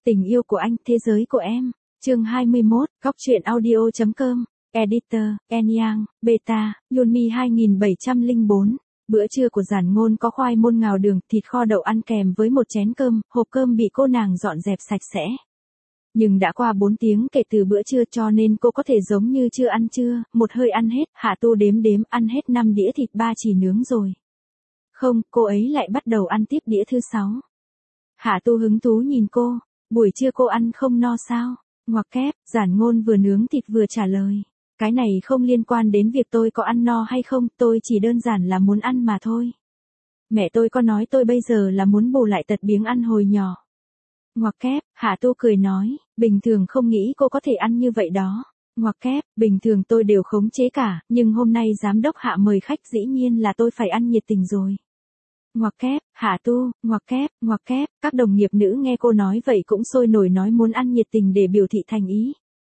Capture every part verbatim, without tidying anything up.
Tình yêu của anh, thế giới của em. Chương hai mươi mốt, góc truyện audio chấm com. Editor, Enyang, Beta, Yumi hai nghìn bảy trăm lẻ bốn. Bữa trưa của Giản Ngôn có khoai môn ngào đường, thịt kho đậu ăn kèm với một chén cơm, hộp cơm bị cô nàng dọn dẹp sạch sẽ. Nhưng đã qua bốn tiếng kể từ bữa trưa cho nên cô có thể giống như chưa ăn trưa, một hơi ăn hết. Hạ Tu đếm đếm ăn hết năm đĩa thịt ba chỉ nướng rồi. Không, cô ấy lại bắt đầu ăn tiếp đĩa thứ sáu. Hạ Tu hứng thú nhìn cô, buổi trưa cô ăn không no sao? Ngoặc kép, Giản Ngôn vừa nướng thịt vừa trả lời. Cái này không liên quan đến việc tôi có ăn no hay không, tôi chỉ đơn giản là muốn ăn mà thôi. Mẹ tôi có nói tôi bây giờ là muốn bù lại tật biếng ăn hồi nhỏ. Ngoặc kép, Hạ Tu cười nói, bình thường không nghĩ cô có thể ăn như vậy đó. Ngoặc kép, bình thường tôi đều khống chế cả, nhưng hôm nay giám đốc Hạ mời khách dĩ nhiên là tôi phải ăn nhiệt tình rồi. Ngoặc kép, Hạ Tu, ngoặc kép, ngoặc kép, các đồng nghiệp nữ nghe cô nói vậy cũng sôi nổi nói muốn ăn nhiệt tình để biểu thị thành ý.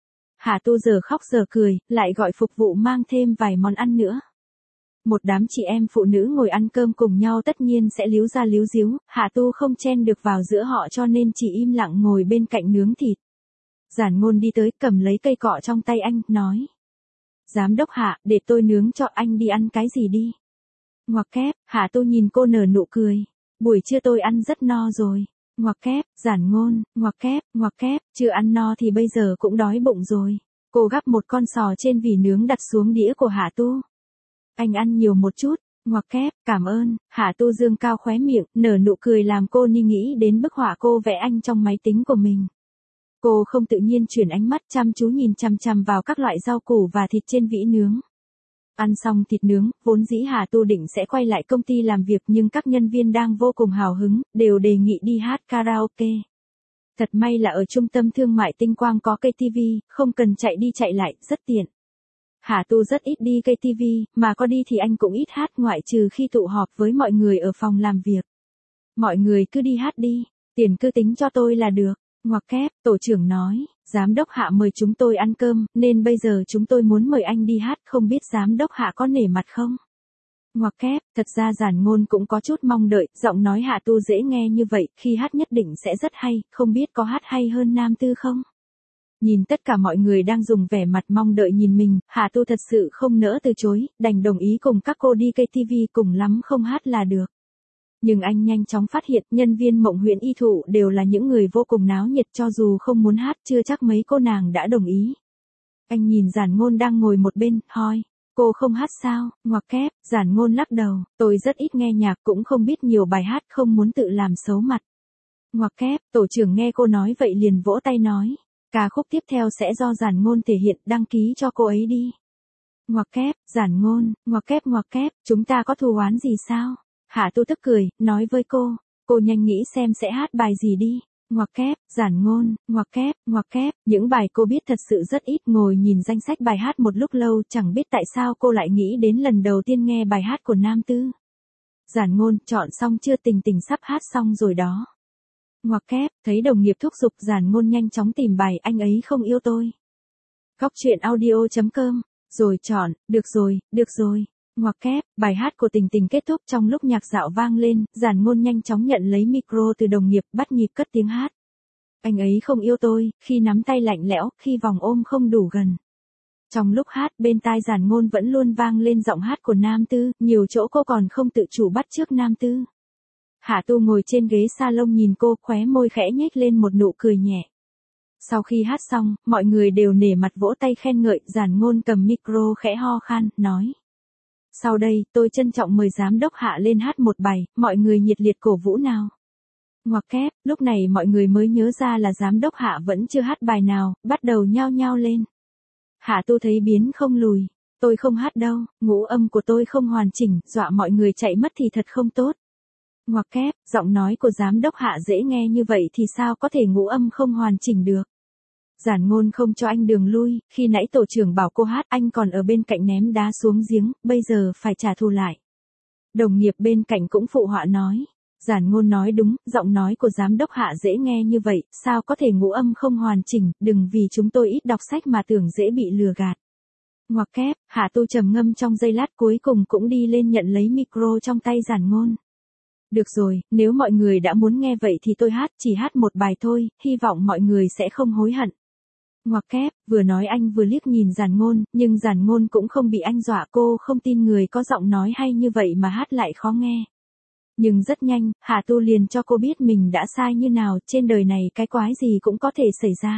Hạ Tu giờ khóc giờ cười, lại gọi phục vụ mang thêm vài món ăn nữa. Một đám chị em phụ nữ ngồi ăn cơm cùng nhau tất nhiên sẽ líu ra líu díu, Hạ Tu không chen được vào giữa họ cho nên chỉ im lặng ngồi bên cạnh nướng thịt. Giản Ngôn đi tới cầm lấy cây cọ trong tay anh, nói. Giám đốc Hạ, để tôi nướng cho anh đi ăn cái gì đi. Ngoặc kép, Hạ Tu nhìn cô nở nụ cười. Buổi trưa tôi ăn rất no rồi. Ngoặc kép, Giản Ngôn, ngoặc kép, ngoặc kép, chưa ăn no thì bây giờ cũng đói bụng rồi. Cô gắp một con sò trên vỉ nướng đặt xuống đĩa của Hạ Tu. Anh ăn nhiều một chút, ngoặc kép, cảm ơn. Hạ Tu dương cao khóe miệng, nở nụ cười làm cô ni nghĩ đến bức họa cô vẽ anh trong máy tính của mình. Cô không tự nhiên chuyển ánh mắt chăm chú nhìn chằm chằm vào các loại rau củ và thịt trên vỉ nướng. Ăn xong thịt nướng, vốn dĩ Hạ Tu định sẽ quay lại công ty làm việc nhưng các nhân viên đang vô cùng hào hứng, đều đề nghị đi hát karaoke. Thật may là ở trung tâm thương mại Tinh Quang có cây ti vi, không cần chạy đi chạy lại, rất tiện. Hạ Tu rất ít đi cây ti vi, mà có đi thì anh cũng ít hát ngoại trừ khi tụ họp với mọi người ở phòng làm việc. Mọi người cứ đi hát đi, tiền cứ tính cho tôi là được. Ngoặc kép, tổ trưởng nói, giám đốc Hạ mời chúng tôi ăn cơm, nên bây giờ chúng tôi muốn mời anh đi hát, không biết giám đốc Hạ có nể mặt không? Ngoặc kép, thật ra Giản Ngôn cũng có chút mong đợi, giọng nói Hạ Tu dễ nghe như vậy, khi hát nhất định sẽ rất hay, không biết có hát hay hơn nam tư không? Nhìn tất cả mọi người đang dùng vẻ mặt mong đợi nhìn mình, Hạ Tu thật sự không nỡ từ chối, đành đồng ý cùng các cô đi cây ti vi, cùng lắm không hát là được. Nhưng anh nhanh chóng phát hiện nhân viên Mộng Huyễn Y Thụ đều là những người vô cùng náo nhiệt, cho dù không muốn hát chưa chắc mấy cô nàng đã đồng ý. Anh nhìn Giản Ngôn đang ngồi một bên, hỏi, cô không hát sao? Ngoặc kép, Giản Ngôn lắc đầu, tôi rất ít nghe nhạc cũng không biết nhiều bài hát, không muốn tự làm xấu mặt. Ngoặc kép, tổ trưởng nghe cô nói vậy liền vỗ tay nói, ca khúc tiếp theo sẽ do Giản Ngôn thể hiện, đăng ký cho cô ấy đi. Ngoặc kép, Giản Ngôn, ngoặc kép ngoặc kép, chúng ta có thù oán gì sao? Hạ Tu tức cười, nói với cô, cô nhanh nghĩ xem sẽ hát bài gì đi. Ngoặc kép, Giản Ngôn, ngoặc kép, ngoặc kép, những bài cô biết thật sự rất ít, ngồi nhìn danh sách bài hát một lúc lâu, chẳng biết tại sao cô lại nghĩ đến lần đầu tiên nghe bài hát của nam tư. Giản Ngôn, chọn xong chưa? Tình Tình sắp hát xong rồi đó. Ngoặc kép, thấy đồng nghiệp thúc giục, Giản Ngôn nhanh chóng tìm bài Anh ấy không yêu tôi. Góc truyện audio chấm com, rồi chọn, được rồi, được rồi. Ngoặc kép, bài hát của Tình Tình kết thúc trong lúc nhạc dạo vang lên, Giản Ngôn nhanh chóng nhận lấy micro từ đồng nghiệp, bắt nhịp cất tiếng hát. Anh ấy không yêu tôi, khi nắm tay lạnh lẽo, khi vòng ôm không đủ gần. Trong lúc hát, bên tai Giản Ngôn vẫn luôn vang lên giọng hát của nam tư, nhiều chỗ cô còn không tự chủ bắt chước nam tư. Hạ Tu ngồi trên ghế salon nhìn cô, khóe môi khẽ nhếch lên một nụ cười nhẹ. Sau khi hát xong, mọi người đều nể mặt vỗ tay khen ngợi, Giản Ngôn cầm micro khẽ ho khan, nói. Sau đây, tôi trân trọng mời giám đốc Hạ lên hát một bài, mọi người nhiệt liệt cổ vũ nào. Ngoặc kép, lúc này mọi người mới nhớ ra là giám đốc Hạ vẫn chưa hát bài nào, bắt đầu nhao nhao lên. Hạ Tu thấy biến không lùi, tôi không hát đâu, ngũ âm của tôi không hoàn chỉnh, dọa mọi người chạy mất thì thật không tốt. Ngoặc kép, giọng nói của giám đốc Hạ dễ nghe như vậy thì sao có thể ngũ âm không hoàn chỉnh được. Giản Ngôn không cho anh đường lui, khi nãy tổ trưởng bảo cô hát anh còn ở bên cạnh ném đá xuống giếng, bây giờ phải trả thù lại. Đồng nghiệp bên cạnh cũng phụ họa nói. Giản Ngôn nói đúng, giọng nói của giám đốc Hạ dễ nghe như vậy, sao có thể ngũ âm không hoàn chỉnh, đừng vì chúng tôi ít đọc sách mà tưởng dễ bị lừa gạt. Ngoặc kép, Hạ Tu trầm ngâm trong giây lát cuối cùng cũng đi lên nhận lấy micro trong tay Giản Ngôn. Được rồi, nếu mọi người đã muốn nghe vậy thì tôi hát, chỉ hát một bài thôi, hy vọng mọi người sẽ không hối hận. Ngoặc kép, vừa nói anh vừa liếc nhìn Giản Ngôn, nhưng Giản Ngôn cũng không bị anh dọa, cô không tin người có giọng nói hay như vậy mà hát lại khó nghe. Nhưng rất nhanh, Hạ Tu liền cho cô biết mình đã sai như nào, trên đời này cái quái gì cũng có thể xảy ra.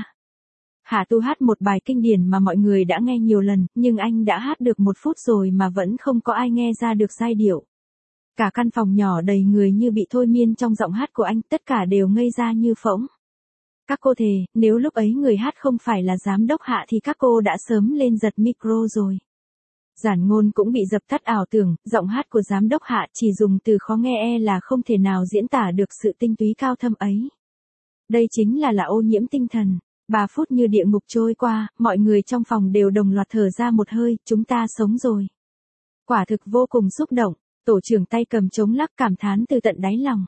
Hạ Tu hát một bài kinh điển mà mọi người đã nghe nhiều lần, nhưng anh đã hát được một phút rồi mà vẫn không có ai nghe ra được giai điệu. Cả căn phòng nhỏ đầy người như bị thôi miên trong giọng hát của anh, tất cả đều ngây ra như phỗng. Các cô thề, nếu lúc ấy người hát không phải là giám đốc Hạ thì các cô đã sớm lên giật micro rồi. Giản Ngôn cũng bị dập tắt ảo tưởng, giọng hát của giám đốc Hạ chỉ dùng từ khó nghe e là không thể nào diễn tả được sự tinh túy cao thâm ấy. Đây chính là là ô nhiễm tinh thần. Ba phút như địa ngục trôi qua, mọi người trong phòng đều đồng loạt thở ra một hơi, chúng ta sống rồi. Quả thực vô cùng xúc động, tổ trưởng tay cầm trống lắc cảm thán từ tận đáy lòng.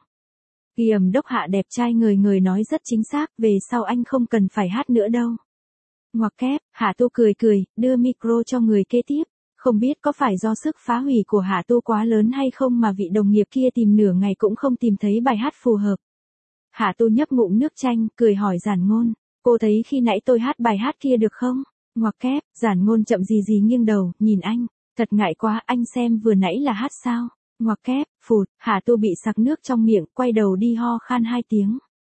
Giám đốc Hạ đẹp trai người người nói rất chính xác, về sau anh không cần phải hát nữa đâu. Ngoặc kép, Hạ Tu cười cười, đưa micro cho người kế tiếp. Không biết có phải do sức phá hủy của Hạ Tu quá lớn hay không mà vị đồng nghiệp kia tìm nửa ngày cũng không tìm thấy bài hát phù hợp. Hạ Tu nhấp ngụm nước chanh, cười hỏi Giản Ngôn, cô thấy khi nãy tôi hát bài hát kia được không? Ngoặc kép, Giản Ngôn chậm gì gì nghiêng đầu, nhìn anh, thật ngại quá, anh xem vừa nãy là hát sao? Ngoặc kép, phụt, Hạ Tu bị sặc nước trong miệng, quay đầu đi ho khan hai tiếng.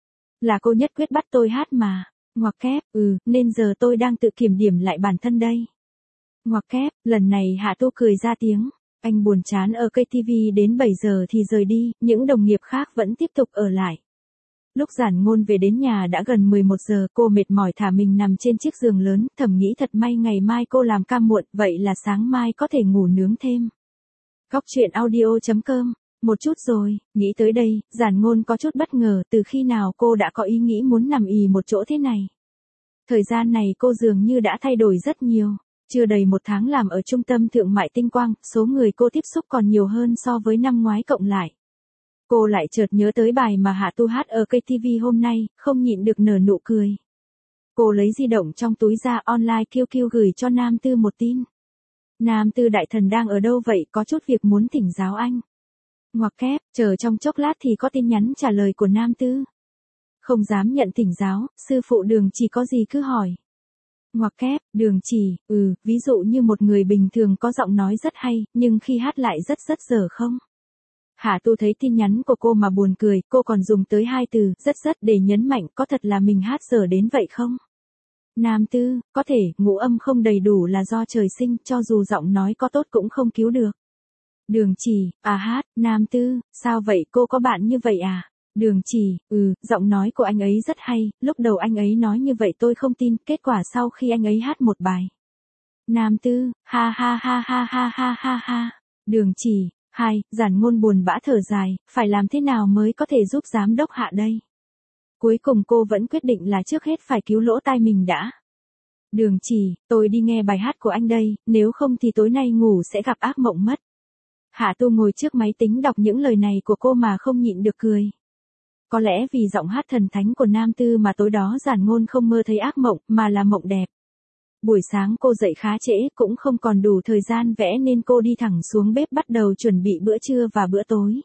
Là cô nhất quyết bắt tôi hát mà. Ngoặc kép, ừ, nên giờ tôi đang tự kiểm điểm lại bản thân đây. Ngoặc kép, lần này Hạ Tu cười ra tiếng, anh buồn chán ở cây ti vi đến bảy giờ thì rời đi, những đồng nghiệp khác vẫn tiếp tục ở lại. Lúc Giản Ngôn về đến nhà đã gần mười một giờ, cô mệt mỏi thả mình nằm trên chiếc giường lớn, thầm nghĩ thật may ngày mai cô làm ca muộn, vậy là sáng mai có thể ngủ nướng thêm. Góc truyện audio chấm com, một chút rồi, nghĩ tới đây, Giản Ngôn có chút bất ngờ, từ khi nào cô đã có ý nghĩ muốn nằm ì một chỗ thế này. Thời gian này cô dường như đã thay đổi rất nhiều. Chưa đầy một tháng làm ở trung tâm thương mại Tinh Quang, số người cô tiếp xúc còn nhiều hơn so với năm ngoái cộng lại. Cô lại chợt nhớ tới bài mà Hạ Tu hát ở cây ti vi hôm nay, không nhịn được nở nụ cười. Cô lấy di động trong túi ra online kêu kêu gửi cho Nam Tư một tin. Nam Tư đại thần đang ở đâu vậy, có chút việc muốn thỉnh giáo anh. Ngoặc kép, chờ trong chốc lát thì có tin nhắn trả lời của Nam Tư. Không dám nhận thỉnh giáo, sư phụ Đường Chỉ có gì cứ hỏi. Ngoặc kép, Đường Chỉ, ừ, ví dụ như một người bình thường có giọng nói rất hay, nhưng khi hát lại rất rất dở không? Hạ Tu thấy tin nhắn của cô mà buồn cười, cô còn dùng tới hai từ, rất rất để nhấn mạnh, có thật là mình hát dở đến vậy không? Nam Tư, có thể, ngũ âm không đầy đủ là do trời sinh, cho dù giọng nói có tốt cũng không cứu được. Đường Chỉ, à hát, Nam Tư, sao vậy, cô có bạn như vậy à? Đường Chỉ, ừ, giọng nói của anh ấy rất hay, lúc đầu anh ấy nói như vậy tôi không tin, kết quả sau khi anh ấy hát một bài. Nam Tư, ha ha ha ha ha ha ha ha. Đường Chỉ, hai, Giản Ngôn buồn bã thở dài, phải làm thế nào mới có thể giúp giám đốc Hạ đây? Cuối cùng cô vẫn quyết định là trước hết phải cứu lỗ tai mình đã. Đường Chỉ, tôi đi nghe bài hát của anh đây, nếu không thì tối nay ngủ sẽ gặp ác mộng mất. Hạ Tu ngồi trước máy tính đọc những lời này của cô mà không nhịn được cười. Có lẽ vì giọng hát thần thánh của Nam Tư mà tối đó Giản Ngôn không mơ thấy ác mộng, mà là mộng đẹp. Buổi sáng cô dậy khá trễ, cũng không còn đủ thời gian vẽ nên cô đi thẳng xuống bếp bắt đầu chuẩn bị bữa trưa và bữa tối.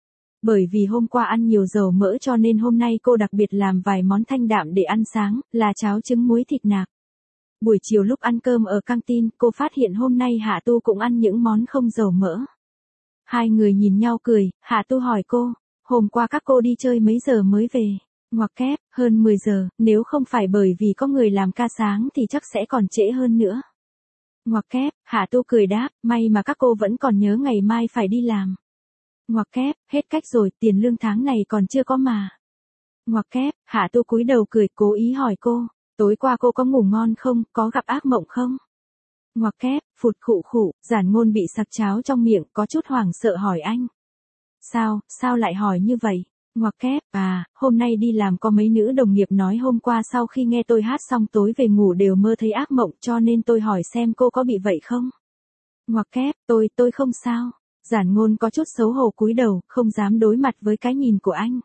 Bởi vì hôm qua ăn nhiều dầu mỡ cho nên hôm nay cô đặc biệt làm vài món thanh đạm để ăn sáng, là cháo trứng muối thịt nạc. Buổi chiều lúc ăn cơm ở căng tin, cô phát hiện hôm nay Hạ Tu cũng ăn những món không dầu mỡ. Hai người nhìn nhau cười, Hạ Tu hỏi cô, hôm qua các cô đi chơi mấy giờ mới về? Ngoặc kép, hơn mười giờ, nếu không phải bởi vì có người làm ca sáng thì chắc sẽ còn trễ hơn nữa. Ngoặc kép, Hạ Tu cười đáp, may mà các cô vẫn còn nhớ ngày mai phải đi làm. Ngoặc kép, hết cách rồi, tiền lương tháng này còn chưa có mà. Ngoặc kép, Hạ Tu cúi đầu cười, cố ý hỏi cô, tối qua cô có ngủ ngon không, có gặp ác mộng không? Ngoặc kép, phụt khụ khụ, Giản Ngôn bị sặc cháo trong miệng, có chút hoảng sợ hỏi anh. Sao, sao lại hỏi như vậy? Ngoặc kép, à, hôm nay đi làm có mấy nữ đồng nghiệp nói hôm qua sau khi nghe tôi hát xong tối về ngủ đều mơ thấy ác mộng cho nên tôi hỏi xem cô có bị vậy không? Ngoặc kép, tôi, tôi không sao. Giản Ngôn có chút xấu hổ cúi đầu, không dám đối mặt với cái nhìn của anh.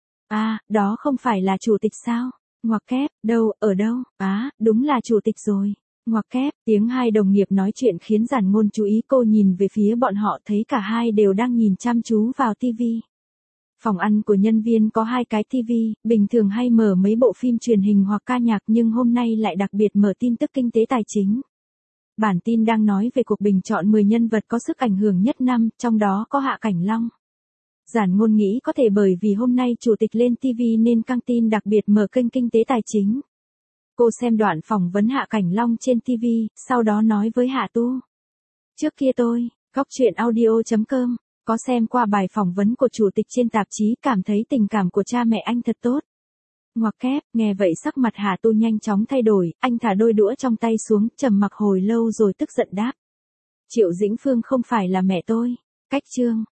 À, đó không phải là chủ tịch sao? Ngoặc kép, đâu, ở đâu? À, đúng là chủ tịch rồi. Ngoặc kép, tiếng hai đồng nghiệp nói chuyện khiến Giản Ngôn chú ý, cô nhìn về phía bọn họ thấy cả hai đều đang nhìn chăm chú vào tivi. Phòng ăn của nhân viên có hai cái tivi, bình thường hay mở mấy bộ phim truyền hình hoặc ca nhạc nhưng hôm nay lại đặc biệt mở tin tức kinh tế tài chính. Bản tin đang nói về cuộc bình chọn mười nhân vật có sức ảnh hưởng nhất năm, trong đó có Hạ Cảnh Long. Giản Ngôn nghĩ có thể bởi vì hôm nay chủ tịch lên ti vi nên căng tin đặc biệt mở kênh kinh tế tài chính. Cô xem đoạn phỏng vấn Hạ Cảnh Long trên ti vi, sau đó nói với Hạ Tu. Trước kia tôi, góc truyện audio chấm com, có xem qua bài phỏng vấn của chủ tịch trên tạp chí, cảm thấy tình cảm của cha mẹ anh thật tốt. Ngoặc kép, nghe vậy sắc mặt Hạ Tu nhanh chóng thay đổi, anh thả đôi đũa trong tay xuống, trầm mặc hồi lâu rồi tức giận đáp. Triệu Dĩnh Phương không phải là mẹ tôi. Cách chương.